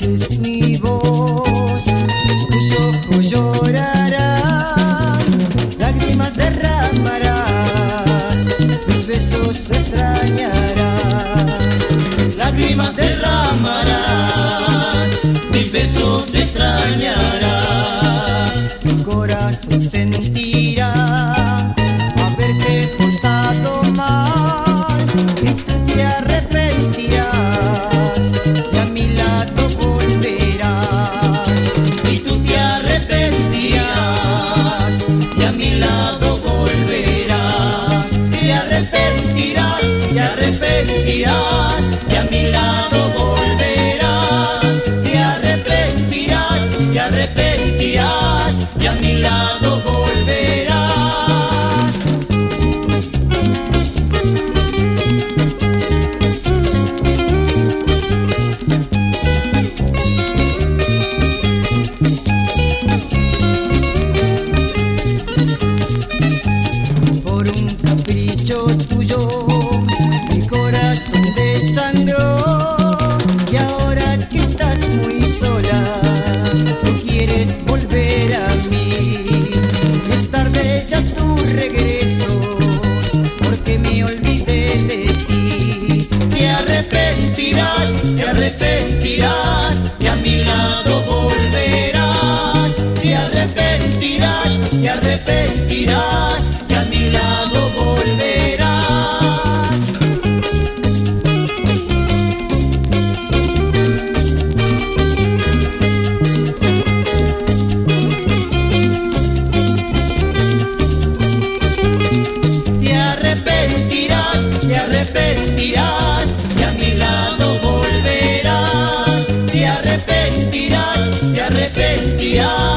escuches mi voz, tus ojos llorarán, lágrimas derramarás, mis besos extrañarán. Lágrimas derramarás, mis besos extrañarás. Mi corazón sentirá haberte portado mal, y tú te arrepentirás y a mi lado volverás. Y tú te arrepentirás y a mi lado volverás. Te arrepentirás, te arrepentirás y a mi lado volverás. Te arrepentirás, te arrepentirás y a mi lado volverás. Por un capricho tuyo mi corazón desangró, y ahora que estás muy sola tú quieres volver a mí. Y es tarde ya tu regreso, porque me olvidé de ti. Te arrepentirás, te arrepentirás y a mi lado volverás. Te arrepentirás, te arrepentirás y a mi lado volverás. Te arrepentirás, te arrepentirás y a mi lado volverás. Te arrepentirás, te arrepentirás.